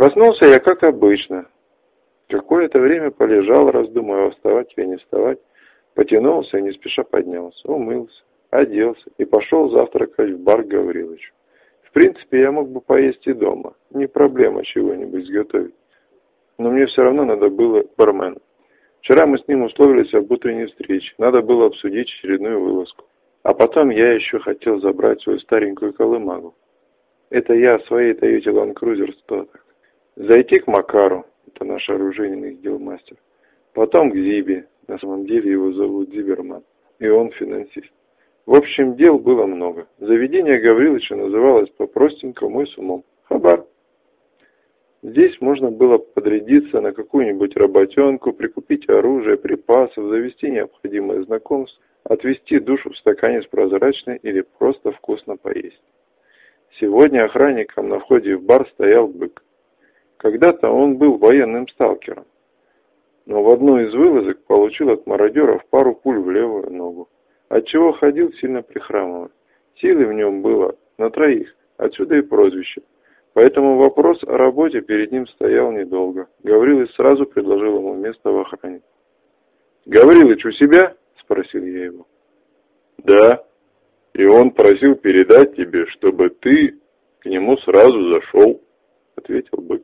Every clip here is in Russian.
Проснулся я, как обычно. Какое-то время полежал, раздумывая, вставать или не вставать. Потянулся и не спеша поднялся, умылся, оделся и пошел завтракать в бар к Гаврилычу. В принципе, я мог бы поесть и дома. Не проблема чего-нибудь сготовить. Но мне все равно надо было к бармену. Вчера мы с ним условились об утренней встрече. Надо было обсудить очередную вылазку. А потом я еще хотел забрать свою старенькую колымагу. Это я о своей Тойоте Land Cruiser 100. Зайти к Макару, это наш оружейный делмастер. Потом к Зибе, на самом деле его зовут Зиберман, и он финансист. В общем, дел было много. Заведение Гаврилыча называлось по-простенькому и с умом Хабар. Здесь можно было подрядиться на какую-нибудь работенку, прикупить оружие, припасов, завести необходимое знакомство, отвести душу в стакане с прозрачной или просто вкусно поесть. Сегодня охранником на входе в бар стоял бык. Когда-то он был военным сталкером, но в одной из вылазок получил от мародеров пару пуль в левую ногу, отчего ходил сильно прихрамывая. Силы в нем было на троих, отсюда и прозвище. Поэтому вопрос о работе перед ним стоял недолго. Гаврилыч сразу предложил ему место в охране. «Гаврилыч у себя?» – спросил я его. «Да, и он просил передать тебе, чтобы ты к нему сразу зашел», – ответил бык.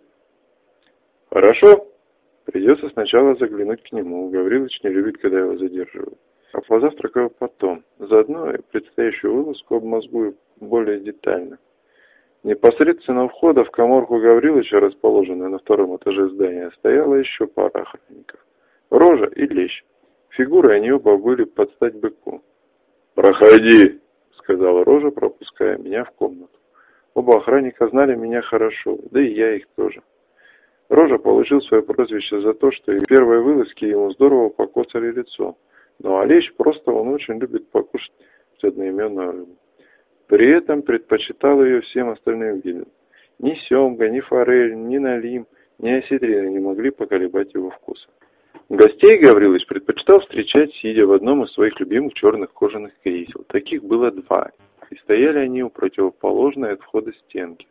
«Хорошо, придется сначала заглянуть к нему. Гаврилыч не любит, когда его задерживают. А позавтракаю потом. Заодно и предстоящую вылазку обмозгую более детально». Непосредственно у входа в каморку Гаврилыча, расположенную на втором этаже здания, стояла еще пара охранников. Рожа и Лещ. Фигуры они оба были под стать быку. «Проходи», — сказала Рожа, пропуская меня в комнату. Оба охранника знали меня хорошо, да и я их тоже. Рожа получил свое прозвище за то, что и в первой вылазке ему здорово покоцали лицо. Ну а Лещ просто он очень любит покушать одноименную рыбу. При этом предпочитал ее всем остальным видам. Ни семга, ни форель, ни налим, ни осетрина не могли поколебать его вкуса. Гостей Гаврилыч предпочитал встречать, сидя в одном из своих любимых черных кожаных кресел. Таких было два, и стояли они у противоположной от входа стенки.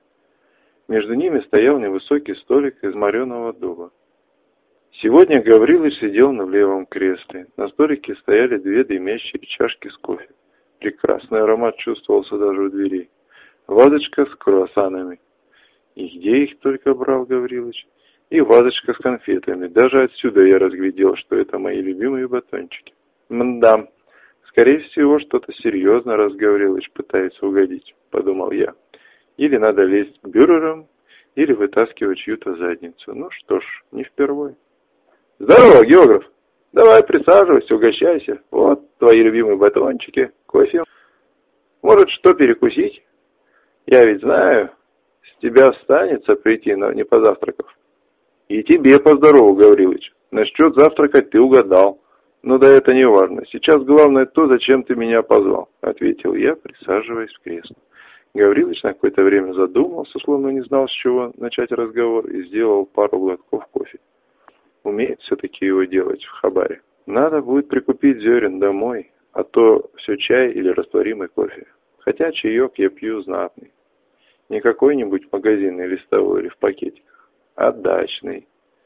Между ними стоял невысокий столик из мореного дуба. Сегодня Гаврилыч сидел в левом кресле. На столике стояли две дымящие чашки с кофе. Прекрасный аромат чувствовался даже у дверей. Вазочка с круассанами. И где их только брал Гаврилыч? И вазочка с конфетами. Даже отсюда я разглядел, что это мои любимые батончики. Мда, скорее всего, что-то серьезно, раз Гаврилыч пытается угодить, подумал я. Или надо лезть к бюрерам, или вытаскивать чью-то задницу. Ну что ж, не впервой. Здорово, географ! Давай присаживайся, угощайся. Вот твои любимые батончики, кофе. Может, что перекусить? Я ведь знаю, с тебя останется прийти, но не позавтракав. И тебе поздорову, Гаврилыч. Насчет завтракать ты угадал. Но да это не важно. Сейчас главное то, зачем ты меня позвал, ответил я, присаживаясь в кресло. Гаврилыч на какое-то время задумался, словно не знал, с чего начать разговор, и сделал пару глотков кофе. Умеет все-таки его делать в Хабаре. Надо будет прикупить зерен домой, а то все чай или растворимый кофе. Хотя чаек я пью знатный. Не какой-нибудь магазинный листовой или в пакетиках, а дачный.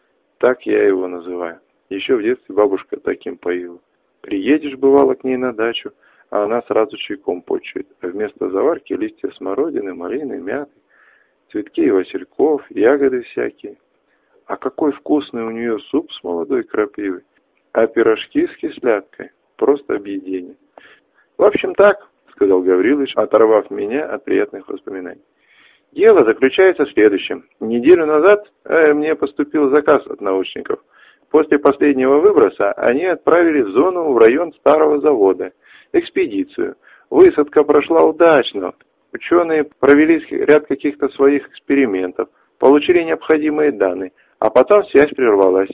Так я его называю. Еще в детстве бабушка таким поила. Приедешь, бывало, к ней на дачу, а она сразу чайком почует. А вместо заварки листья смородины, малины, мяты, цветки и васильков, ягоды всякие. А какой вкусный у нее суп с молодой крапивой. А пирожки с кисляткой. Просто объедение. В общем так, сказал Гаврилыч, оторвав меня от приятных воспоминаний. Дело заключается в следующем. Неделю назад мне поступил заказ от научников. После последнего выброса они отправили в зону в район старого завода. Экспедицию. Высадка прошла удачно. Ученые провели ряд каких-то своих экспериментов. Получили необходимые данные. А потом связь прервалась.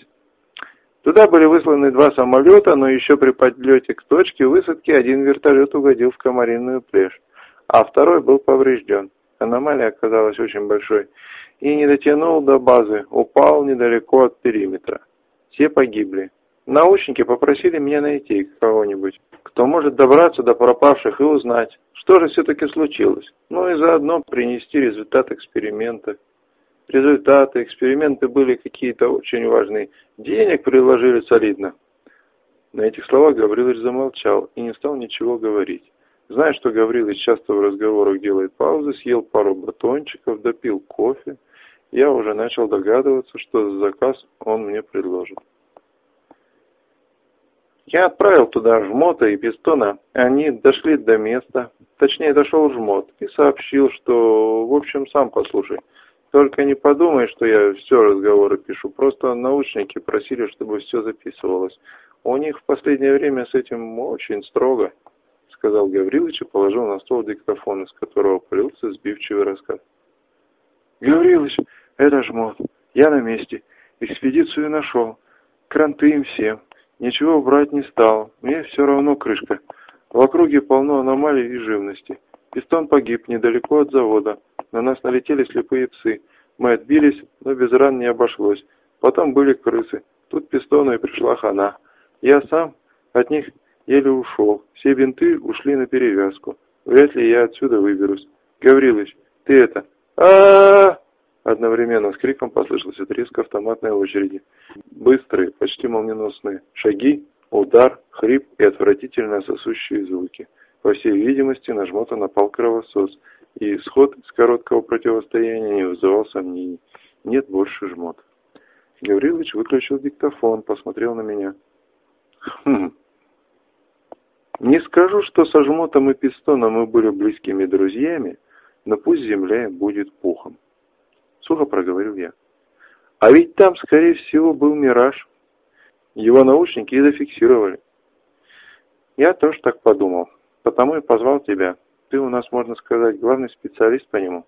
Туда были высланы 2 самолета, но еще при подлете к точке высадки один вертолет угодил в комариную плешь, а второй был поврежден. Аномалия оказалась очень большой и не дотянул до базы, упал недалеко от периметра. Все погибли. Научники попросили меня найти кого-нибудь, кто может добраться до пропавших и узнать, что же все-таки случилось, ну и заодно принести результат эксперимента. результаты, эксперименты были какие-то очень важные. Денег приложили солидно. На этих словах Гаврилович замолчал и не стал ничего говорить. Зная, что Гаврилович часто в разговорах делает паузы, съел пару батончиков, допил кофе, я уже начал догадываться, что за заказ он мне предложит. Я отправил туда жмота и пистона. Они дошли до места, точнее дошел жмот, и сообщил, что, в общем, сам послушай. Только не подумай, что я все разговоры пишу, просто научники просили, чтобы все записывалось. У них в последнее время с этим очень строго, сказал Гаврилович и положил на стол диктофон, из которого полился сбивчивый рассказ. Гаврилович, это жмот, я на месте, экспедицию нашел, кранты им всем. Ничего брать не стал, мне все равно крышка. В округе полно аномалий и живности. Пистон погиб недалеко от завода. На нас налетели слепые псы. Мы отбились, но без ран не обошлось. Потом были крысы. Тут пистону и пришла хана. Я сам от них еле ушел. Все бинты ушли на перевязку. Вряд ли я отсюда выберусь. Гаврилович, ты это... А-а-а! Одновременно с криком послышался треск автоматной очереди. Быстрые, почти молниеносные шаги, удар, хрип и отвратительно сосущие звуки. По всей видимости, на жмота напал кровосос, и исход из короткого противостояния не вызывал сомнений. Нет больше жмота. Гаврилович выключил диктофон, посмотрел на меня. Не скажу, что со жмотом и пистоном мы были близкими друзьями, но пусть земля им будет пухом. Сухо проговорил я. А ведь там, скорее всего, был мираж. Его научники и зафиксировали. Я тоже так подумал. Потому и позвал тебя. Ты у нас, можно сказать, главный специалист по нему.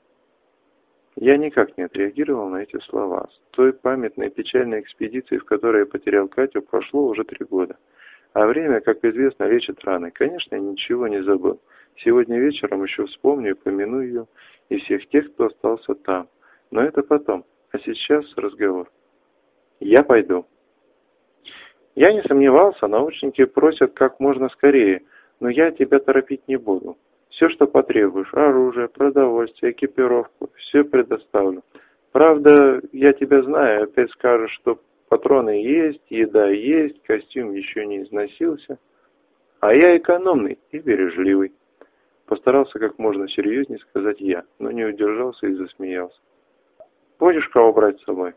Я никак не отреагировал на эти слова. С той памятной печальной экспедиции, в которой я потерял Катю, прошло уже 3 года. А время, как известно, лечит раны. Конечно, я ничего не забыл. Сегодня вечером еще вспомню и помяну ее, и всех тех, кто остался там. Но это потом. А сейчас разговор. Я пойду. Я не сомневался, научники просят как можно скорее, но я тебя торопить не буду. Все, что потребуешь, оружие, продовольствие, экипировку, все предоставлю. Правда, я тебя знаю, опять скажешь, что патроны есть, еда есть, костюм еще не износился. А я экономный и бережливый. Постарался как можно серьезнее сказать я, но не удержался и засмеялся. Будешь кого брать с собой?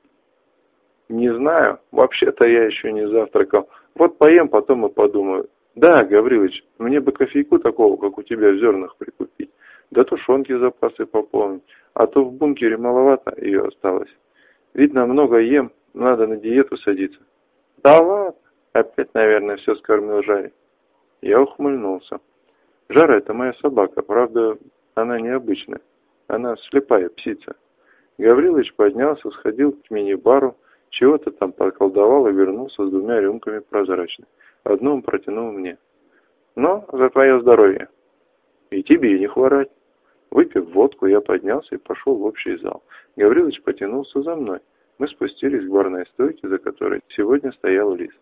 Не знаю. Вообще-то я еще не завтракал. Вот поем, потом и подумаю. Да, Гаврилович, мне бы кофейку такого, как у тебя в зернах, прикупить. Да тушенки запасы пополнить. А то в бункере маловато ее осталось. Видно, много ем, надо на диету садиться. Да ладно. Опять, наверное, все скормил Жаре. Я ухмыльнулся. Жара — это моя собака, правда, она необычная. Она слепая птица. Гаврилович поднялся, сходил к мини-бару, чего-то там поколдовал и вернулся с 2 рюмками прозрачной. Одну он протянул мне. Но за твое здоровье. И тебе не хворать. Выпив водку, я поднялся и пошел в общий зал. Гаврилович потянулся за мной. Мы спустились к барной стойке, за которой сегодня стоял Лис.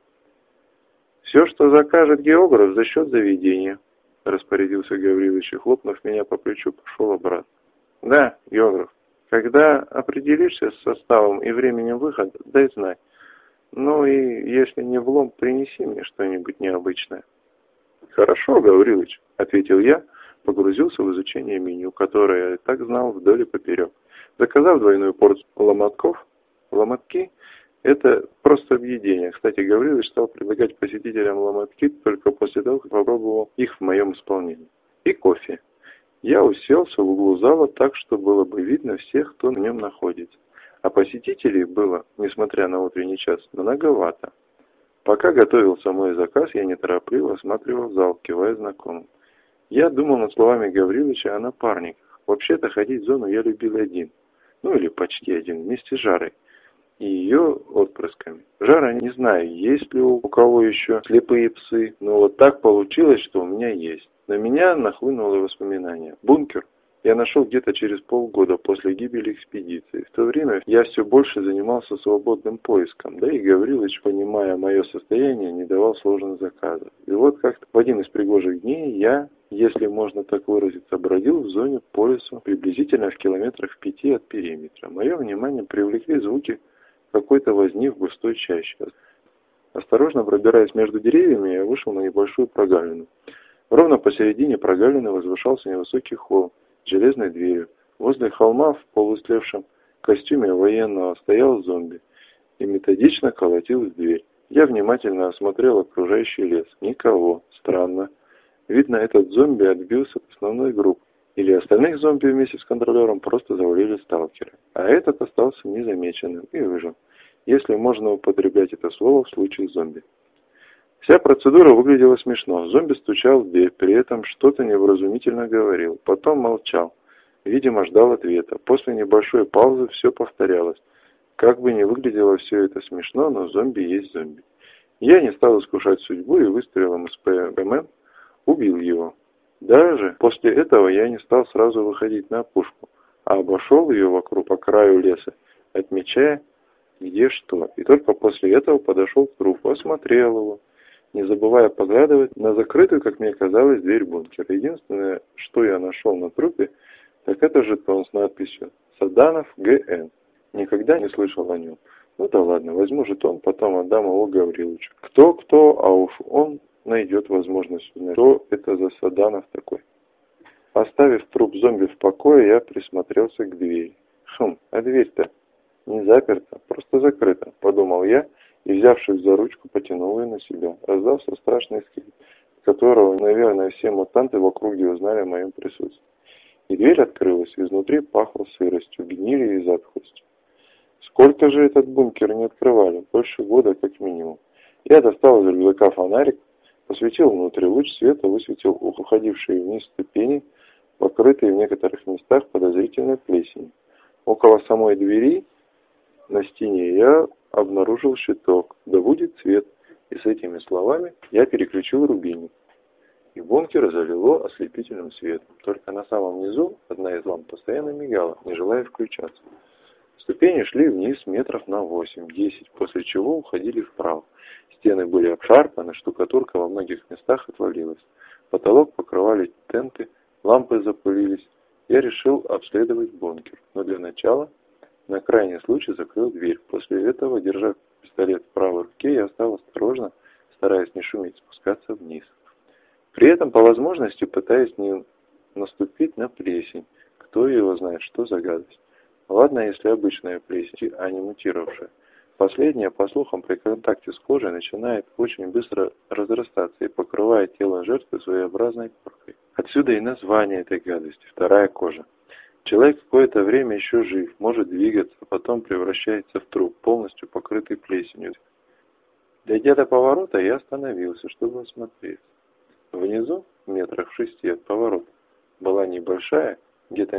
Все, что закажет географ, за счет заведения, распорядился Гаврилович и, хлопнув меня по плечу, пошел обратно. Да, географ. Когда определишься с составом и временем выхода, дай знать. Ну и если не влом, принеси мне что-нибудь необычное. Хорошо, Гаврилович, ответил я, погрузился в изучение меню, которое я так знал вдоль и поперек. Заказав 2 порцию ломотков, ломотки — это просто объедение. Кстати, Гаврилович стал предлагать посетителям ломотки только после того, как попробовал их в моем исполнении. И кофе. Я уселся в углу зала так, что было бы видно всех, кто в нем находится. А посетителей было, несмотря на утренний час, многовато. Пока готовился мой заказ, я неторопливо осматривал зал, кивая знакомым. Я думал над словами Гавриловича о напарниках. Вообще-то ходить в зону я любил один. Ну или почти один, вместе с Жарой и ее отпрысками. Жара, не знаю, есть ли у кого еще слепые псы, но вот так получилось, что у меня есть. На меня нахлынуло воспоминание. Бункер я нашел где-то через полгода после гибели экспедиции. В то время я все больше занимался свободным поиском, да и Гаврилович, понимая мое состояние, не давал сложных заказов. И вот как-то в один из пригожих дней я если можно так выразиться, бродил в зоне по лесу, приблизительно в километрах 5 от периметра. Мое внимание привлекли звуки какой-то возни в густой чаще. Осторожно пробираясь между деревьями, я вышел на небольшую прогалину. Ровно посередине прогалины возвышался невысокий холм с железной дверью. Возле холма в полуистлевшем костюме военного стоял зомби и методично колотил в дверь. Я внимательно осмотрел окружающий лес. Никого. Странно. Видно, этот зомби отбился от основной группы. Или остальных зомби вместе с контролером просто завалили сталкеры. А этот остался незамеченным и выжил. Если можно употреблять это слово в случае с зомби. Вся процедура выглядела смешно. Зомби стучал в дверь, при этом что-то невразумительно говорил. Потом молчал. Видимо, ждал ответа. После небольшой паузы все повторялось. Как бы ни выглядело все это смешно, но зомби есть зомби. Я не стал искушать судьбу и выстрелом из ПМ убил его. Даже после этого я не стал сразу выходить на опушку, а обошел ее вокруг по краю леса, отмечая, где что. И только после этого подошел к трупу, осмотрел его, не забывая поглядывать на закрытую, как мне казалось, дверь бункера. Единственное, что я нашел на трупе, так это жетон с надписью «Саданов Г.Н.». Никогда не слышал о нем. Ну да ладно, возьму жетон, потом отдам его Гавриловичу. Кто, а уж он найдет возможность узнать, что это за Саданов такой. Оставив труп зомби в покое, я присмотрелся к двери. А дверь-то не заперта, просто закрыта, подумал я, и, взявшись за ручку, потянул ее на себя. Раздался страшный скрип, которого, наверное, все мутанты в округе узнали о моем присутствии. И дверь открылась, и изнутри пахло сыростью, гнилью и затхлостью. Сколько же этот бункер не открывали? Больше года как минимум. Я достал из рюкзака фонарик, посветил внутрь, луч света высветил уходившие вниз ступени, покрытые в некоторых местах подозрительной плесенью. Около самой двери на стене я обнаружил щиток. Да будет свет. И с этими словами я переключил рубильник. И бункер залило ослепительным светом. Только на самом низу одна из ламп постоянно мигала, не желая включаться. Ступени шли вниз метров на 8-10, после чего уходили вправо. Стены были обшарпаны, штукатурка во многих местах отвалилась. Потолок покрывали тенты, лампы запылились. Я решил обследовать бункер, но для начала на крайний случай закрыл дверь. После этого, держа пистолет в правой руке, я стал осторожно, стараясь не шуметь, спускаться вниз. При этом, по возможности, пытаясь не наступить на плесень. Кто его знает, что за гадость. Ладно, если обычная плесень, а не мутировавшая. Последняя, по слухам, при контакте с кожей начинает очень быстро разрастаться и покрывает тело жертвы своеобразной коркой. Отсюда и название этой гадости – вторая кожа. Человек какое-то время еще жив, может двигаться, а потом превращается в труп, полностью покрытый плесенью. Дойдя до поворота, я остановился, чтобы осмотреться. Внизу, метрах в 6 от поворота, была небольшая, где-то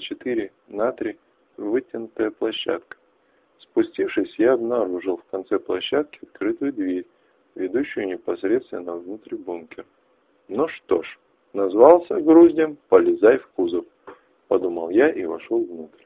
4 на 3 вытянутая площадка. Спустившись, я обнаружил в конце площадки открытую дверь, ведущую непосредственно внутрь бункера. Ну что ж, назвался груздем, полезай в кузов, подумал я и вошел внутрь.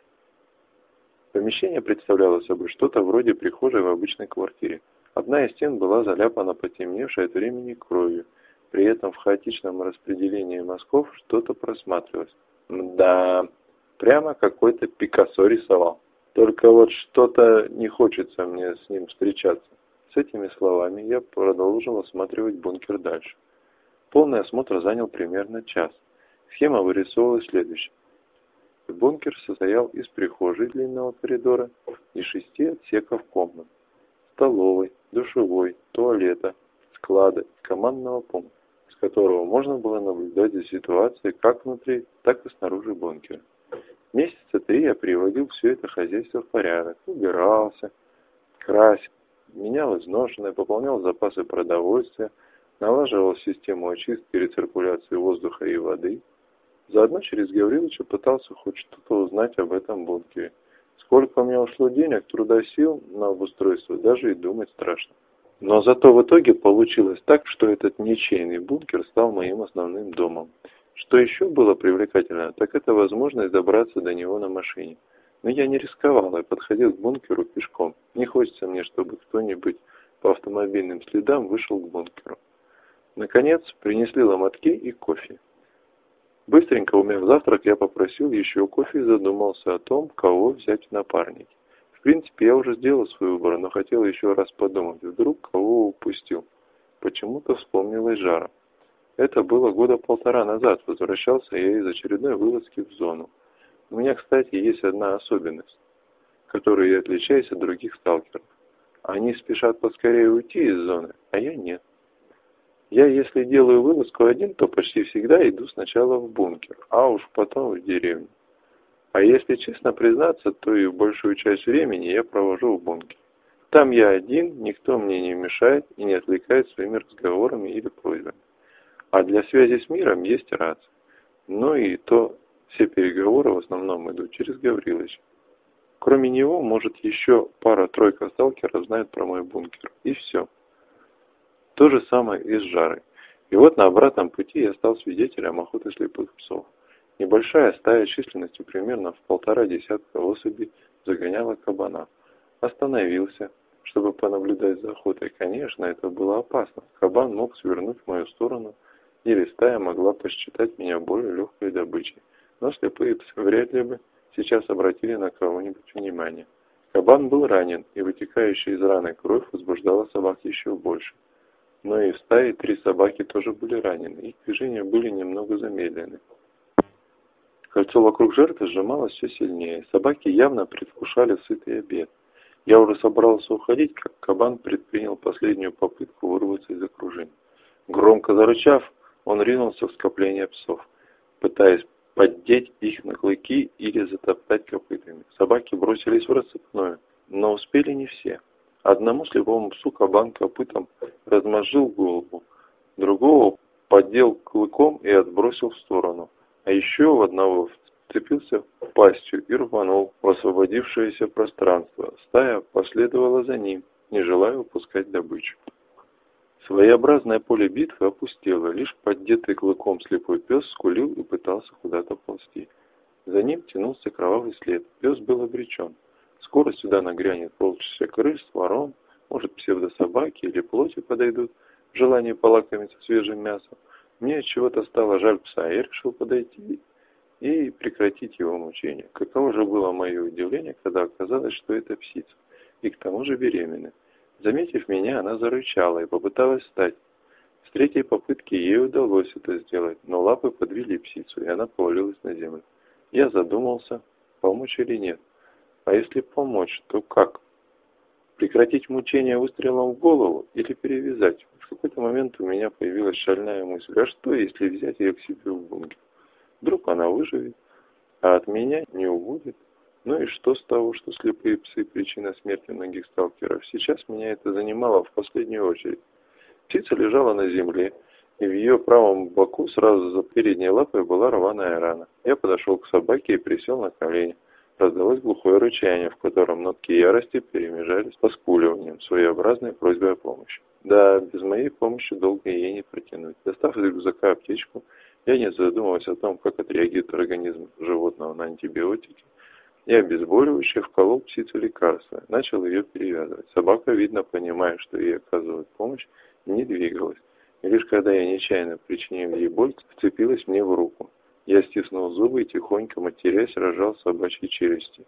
Помещение представляло собой что-то вроде прихожей в обычной квартире. Одна из стен была заляпана потемневшей от времени кровью. При этом в хаотичном распределении мазков что-то просматривалось. Да, прямо какой-то Пикассо рисовал. Только вот что-то не хочется мне с ним встречаться. С этими словами я продолжил осматривать бункер дальше. Полный осмотр занял примерно час. Схема вырисовывалась следующая. Бункер состоял из прихожей длинного коридора и 6 отсеков комнат. Столовой, душевой, туалета, склада и командного пункта, с которого можно было наблюдать за ситуацией как внутри, так и снаружи бункера. Месяца 3 я приводил все это хозяйство в порядок, убирался, красил, менял изношенное, пополнял запасы продовольствия, налаживал систему очистки и рециркуляции воздуха и воды. Заодно через Гавриловича пытался хоть что-то узнать об этом бункере. Сколько у меня ушло денег, труда, сил на обустройство, даже и думать страшно. Но зато в итоге получилось так, что этот ничейный бункер стал моим основным домом. Что еще было привлекательно, так это возможность добраться до него на машине. Но я не рисковал и подходил к бункеру пешком. Не хочется мне, чтобы кто-нибудь по автомобильным следам вышел к бункеру. Наконец, принесли ломотки и кофе. Быстренько умяв завтрак, я попросил еще кофе и задумался о том, кого взять в напарники. В принципе, я уже сделал свой выбор, но хотел еще раз подумать, вдруг кого упустил. Почему-то вспомнилась Жара. Это было года 1,5 назад, возвращался я из очередной вылазки в зону. У меня, кстати, есть одна особенность, которой я отличаюсь от других сталкеров. Они спешат поскорее уйти из зоны, а я нет. Я, если делаю вылазку один, то почти всегда иду сначала в бункер, а уж потом в деревню. А если честно признаться, то и большую часть времени я провожу в бункере. Там я один, никто мне не мешает и не отвлекает своими разговорами или просьбами. А для связи с миром есть рация. Но и то все переговоры в основном идут через Гаврилыча. Кроме него, может, еще пара-тройка сталкеров знают про мой бункер. И все. То же самое и с Жарой. И вот на обратном пути я стал свидетелем охоты слепых псов. Небольшая стая численностью примерно в 1,5 десятка особей загоняла кабана. Остановился, чтобы понаблюдать за охотой. Конечно, это было опасно. Кабан мог свернуть в мою сторону, или стая могла посчитать меня более легкой добычей. Но слепые псы вряд ли бы сейчас обратили на кого-нибудь внимание. Кабан был ранен, и вытекающая из раны кровь возбуждала собак еще больше. Но и в стае 3 собаки тоже были ранены, их движения были немного замедлены. Кольцо вокруг жертвы сжималось все сильнее, собаки явно предвкушали сытый обед. Я уже собрался уходить, как кабан предпринял последнюю попытку вырваться из окружения. Громко зарычав, он ринулся в скопление псов, пытаясь поддеть их на клыки или затоптать копытами. Собаки бросились в рассыпную, но успели не все. Одному слепому псу кабан копытом размозжил голову, другого поддел клыком и отбросил в сторону, а еще в одного вцепился пастью и рванул в освободившееся пространство. Стая последовала за ним, не желая упускать добычу. Своеобразное поле битвы опустело, лишь поддетый клыком слепой пес скулил и пытался куда-то ползти. За ним тянулся кровавый след, пес был обречен. Скоро сюда нагрянет полчища крыс, ворон, может псевдособаки или плоти подойдут в желании полакомиться свежим мясом. Мне от чего-то стало жаль пса, я решил подойти и прекратить его мучение. Каково же было мое удивление, когда оказалось, что это псица, и к тому же беременная. Заметив меня, она зарычала и попыталась встать. С 3-й попытки ей удалось это сделать, но лапы подвели псицу, и она повалилась на землю. Я задумался, помочь или нет. А если помочь, то как? Прекратить мучение выстрелом в голову или перевязать? В какой-то момент у меня появилась шальная мысль, а что, если взять ее к себе в бункер? Вдруг она выживет, а от меня не убудет? Ну и что с того, что слепые псы – причина смерти многих сталкеров? Сейчас меня это занимало в последнюю очередь. Птица лежала на земле, и в ее правом боку сразу за передней лапой была рваная рана. Я подошел к собаке и присел на колени. Раздалось глухое рычание, в котором нотки ярости перемежались с поскуливанием, своеобразной просьбой о помощи. Да, без моей помощи долго ей не протянуть. Достав из рюкзака аптечку, я не задумываясь о том, как отреагирует организм животного на антибиотики, и обезболивающее вколол птицу лекарство, начал ее перевязывать. Собака, видно, понимая, что ей оказывают помощь, не двигалась. И лишь когда я нечаянно причинил ей боль, вцепилась мне в руку. Я стиснул зубы и тихонько, матерясь, рожал собачьи челюсти.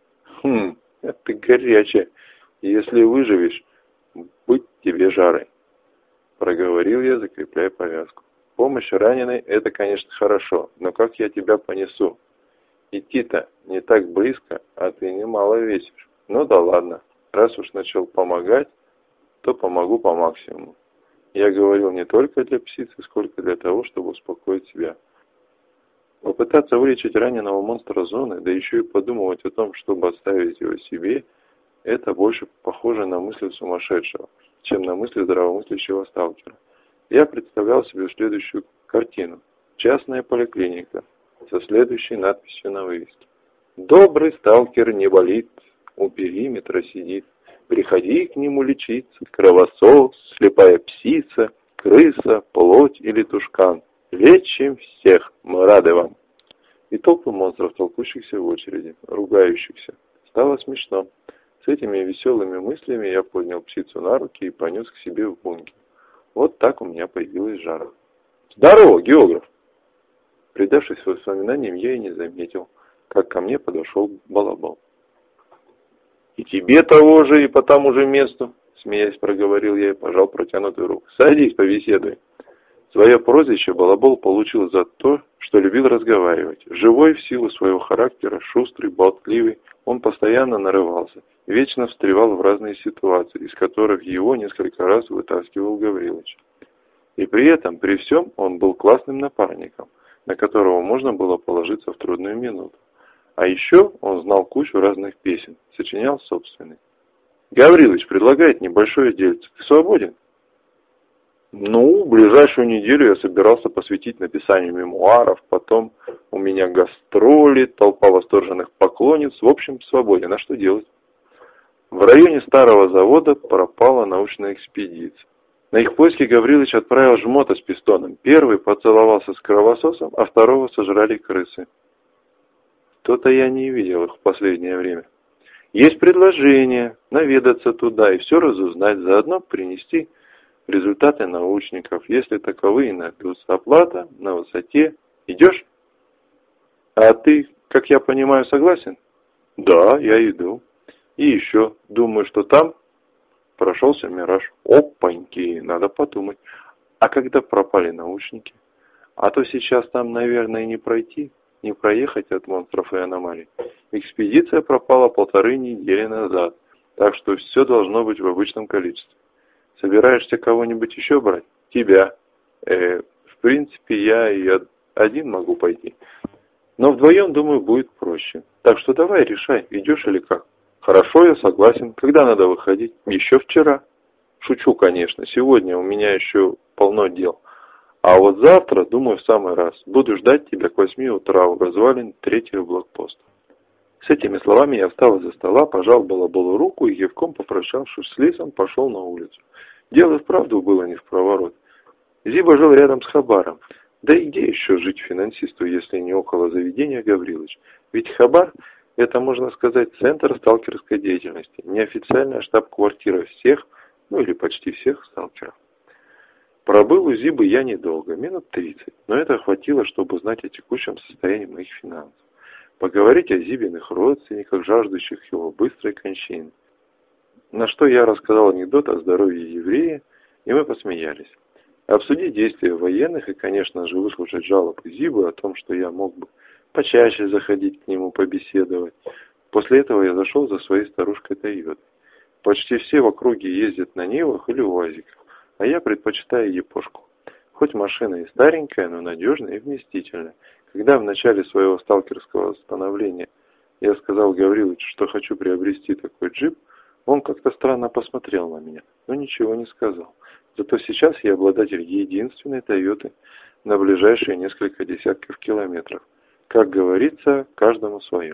Это ты горячая. Если выживешь, быть тебе жарой, проговорил я, закрепляя повязку. Помощь раненой – это, конечно, хорошо, но как я тебя понесу? Идти-то не так близко, а ты немало весишь. Ну да ладно, раз уж начал помогать, то помогу по максимуму. Я говорил не только для птицы, сколько для того, чтобы успокоить себя. Попытаться вылечить раненого монстра зоны, да еще и подумывать о том, чтобы оставить его себе, это больше похоже на мысли сумасшедшего, чем на мысли здравомыслящего сталкера. Я представлял себе следующую картину. Частная поликлиника со следующей надписью на вывеске. «Добрый сталкер не болит, у периметра сидит. Приходи к нему лечиться, кровосос, слепая псица, крыса, плоть или тушкан. Лечим всех, мы рады вам». И толпы монстров, толкущихся в очереди, ругающихся. Стало смешно. С этими веселыми мыслями я поднял птицу на руки и понес к себе в бункер. Вот так у меня появилась Жара. «Здорово, географ!» Предавшись воспоминаниям, я и не заметил, как ко мне подошел Балабол. «И тебе того же, и по тому же месту», — смеясь проговорил я и пожал протянутую руку. «Садись, побеседуй». Свое прозвище Балабол получил за то, что любил разговаривать. Живой в силу своего характера, шустрый, болтливый, он постоянно нарывался, вечно встревал в разные ситуации, из которых его несколько раз вытаскивал Гаврилыч. И при этом, при всем, он был классным напарником, на которого можно было положиться в трудную минуту. А еще он знал кучу разных песен, сочинял собственные. «Гаврилыч предлагает небольшое дельце. Ты свободен?» «Ну, ближайшую неделю я собирался посвятить написанию мемуаров, потом у меня гастроли, толпа восторженных поклонниц, в общем, свободен. А что делать?» В районе старого завода пропала научная экспедиция. На их поиски Гаврилыч отправил жмота с пистоном. Первый поцеловался с кровососом, а второго сожрали крысы. То-то я не видел их в последнее время. Есть предложение наведаться туда и все разузнать, заодно принести результаты научников, если таковые найдутся. Оплата на высоте. Идешь? А ты, как я понимаю, согласен? Да, я иду. И еще, думаю, что там прошелся мираж. Опаньки, надо подумать. А когда пропали научники? А то сейчас там, наверное, не пройти, не проехать от монстров и аномалий. Экспедиция пропала 1,5 недели назад, так что все должно быть в обычном количестве. Собираешься кого-нибудь еще брать? Тебя. В принципе, я и один могу пойти. Но вдвоем, думаю, будет проще. Так что давай решай, идешь или как. Хорошо, я согласен. Когда надо выходить? Еще вчера. Шучу, конечно. Сегодня у меня еще полно дел. А вот завтра, думаю, в самый раз. Буду ждать тебя к 8 утра у развалин 3-го блокпоста. С этими словами я встал из-за стола, пожал Балаболу руку и кивком, попрощавшись с Лисом, пошел на улицу. Дело вправду было не в проворот. Зиба жил рядом с Хабаром. Да и где еще жить финансисту, если не около заведения Гаврилыч? Ведь Хабар – это, можно сказать, центр сталкерской деятельности, неофициальная штаб-квартира всех, ну или почти всех сталкеров. Пробыл у Зибы я недолго, минут 30, но это хватило, чтобы узнать о текущем состоянии моих финансов. Поговорить о Зибиных родственниках, жаждущих его быстрой кончины. На что я рассказал анекдот о здоровье еврея, и мы посмеялись. Обсудить действия военных и, конечно же, выслушать жалобы Зибы о том, что я мог бы почаще заходить к нему побеседовать. После этого я зашел за своей старушкой Тойотой. Почти все в округе ездят на Нивах или УАЗиках, а я предпочитаю Япошку. Хоть машина и старенькая, но надежная и вместительная. Когда в начале своего сталкерского становления я сказал Гаврилычу, что хочу приобрести такой джип, он как-то странно посмотрел на меня, но ничего не сказал. Зато сейчас я обладатель единственной Тойоты на ближайшие несколько десятков километров. Как говорится, каждому свое.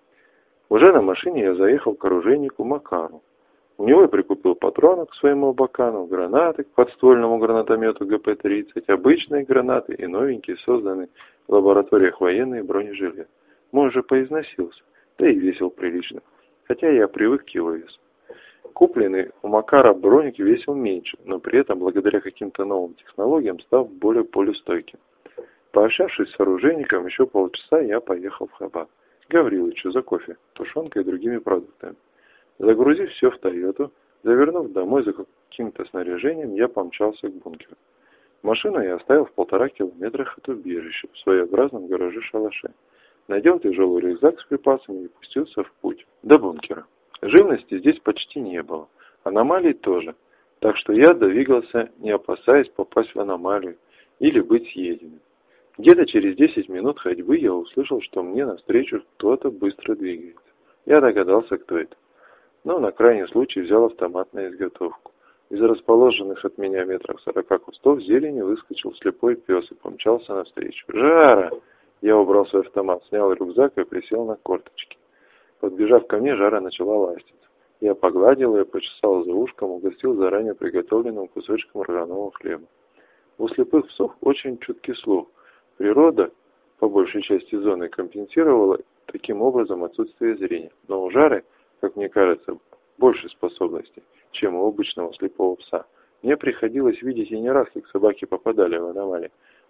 Уже на машине я заехал к оружейнику Макару. У него я прикупил патроны к своему Абакану, гранаты к подствольному гранатомету ГП-30, обычные гранаты и новенькие, созданные в лабораториях военные бронежилеты. Мой уже поизносился, да и весил прилично, хотя я привык к его весу. Купленный у Макара броник весил меньше, но при этом благодаря каким-то новым технологиям стал более полюстойким. Пообщавшись с оружейником еще полчаса, я поехал в Хабар. Гаврилычу за кофе, тушенкой и другими продуктами. Загрузив все в Тойоту, завернув домой за каким-то снаряжением, я помчался к бункеру. Машину я оставил в 1,5 километрах от убежища, в своеобразном гараже-шалаше. Надел тяжелый рюкзак с припасами и пустился в путь до бункера. Живности здесь почти не было, аномалий тоже, так что я двигался, не опасаясь попасть в аномалию или быть съеденным. Где-то через 10 минут ходьбы я услышал, что мне навстречу кто-то быстро двигается. Я догадался, кто это. Но на крайний случай взял автомат на изготовку. Из расположенных от меня метров 40 кустов зелени выскочил слепой пес и помчался навстречу. «Жара!» Я убрал свой автомат, снял рюкзак и присел на корточки. Подбежав ко мне, Жара начала ластиться. Я погладил ее, почесал за ушком, угостил заранее приготовленным кусочком ржаного хлеба. У слепых псов очень чуткий слух. Природа, по большей части зоны, компенсировала таким образом отсутствие зрения. Но у Жары, как мне кажется, больше способностей, чем у обычного слепого пса. Мне приходилось видеть и не раз, как собаки попадали в аномалии.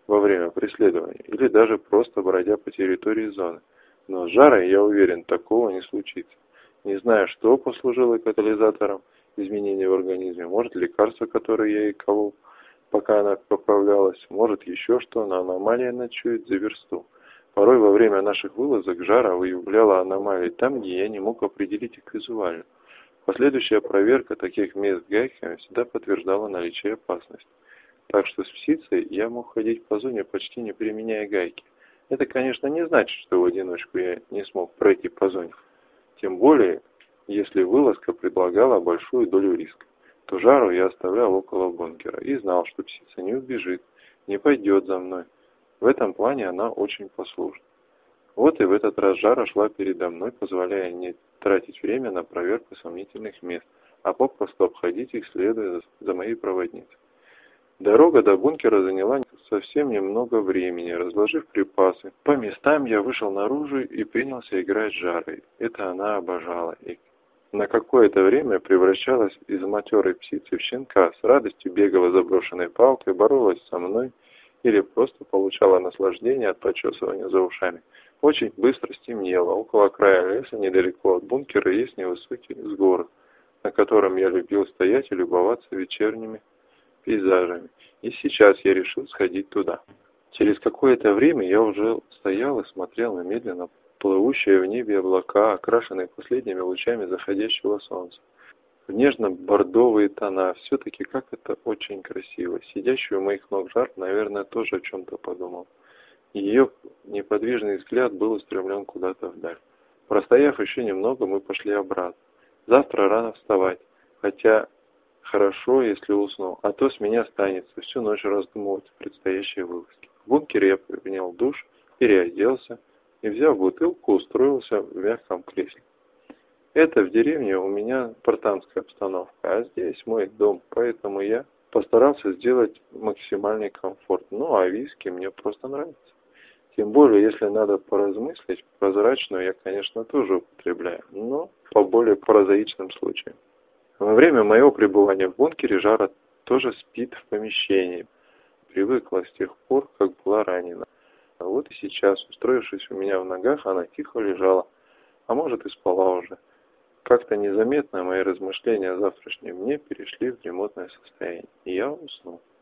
во время преследования или даже просто бродя по территории зоны. Но с Жарой, я уверен, такого не случится. Не знаю, что послужило катализатором изменений в организме. Может, лекарство, которое я ей колол, пока она поправлялась, может, еще что, но аномалия ночует за версту. Порой во время наших вылазок Жара выявляла аномалии там, где я не мог определить их визуально. Последующая проверка таких мест гайками всегда подтверждала наличие опасности. Так что с псицей я мог ходить по зоне, почти не применяя гайки. Это, конечно, не значит, что в одиночку я не смог пройти по зоне. Тем более, если вылазка предлагала большую долю риска, то Жару я оставлял около бункера и знал, что псица не убежит, не пойдет за мной. В этом плане она очень послушна. Вот и в этот раз Жара шла передо мной, позволяя не тратить время на проверку сомнительных мест, а попросту обходить их, следуя за моей проводницей. Дорога до бункера заняла совсем немного времени. Разложив припасы по местам, я вышел наружу и принялся играть с Жарой. Это она обожала. И на какое-то время превращалась из матерой псицы в щенка, с радостью бегала за брошенной палкой, боролась со мной или просто получала наслаждение от почесывания за ушами. Очень быстро стемнело. Около края леса, недалеко от бункера, есть невысокий взгорок, на котором я любил стоять и любоваться вечерними пейзажами. И сейчас я решил сходить туда. Через какое-то время я уже стоял и смотрел на медленно плывущие в небе облака, окрашенные последними лучами заходящего солнца. В нежно-бордовые тона. Все-таки как это очень красиво. Сидящий у моих ног Жар, наверное, тоже о чем-то подумал. Ее неподвижный взгляд был устремлен куда-то вдаль. Простояв еще немного, мы пошли обратно. Завтра рано вставать, хотя хорошо, если усну, а то с меня останется всю ночь раздумывать о предстоящей вылазке. В бункере я принял душ, переоделся и, взяв бутылку, устроился в мягком кресле. Это в деревне у меня спартанская обстановка, а здесь мой дом, поэтому я постарался сделать максимальный комфорт. Ну, а виски мне просто нравится. Тем более, если надо поразмыслить, прозрачную я, конечно, тоже употребляю, но по более прозаичным случаям. Во время моего пребывания в бункере Жара тоже спит в помещении. Привыкла с тех пор, как была ранена. А вот и сейчас, устроившись у меня в ногах, она тихо лежала, а может и спала уже. Как-то незаметно мои размышления о завтрашнем дне перешли в дремотное состояние, и я уснул.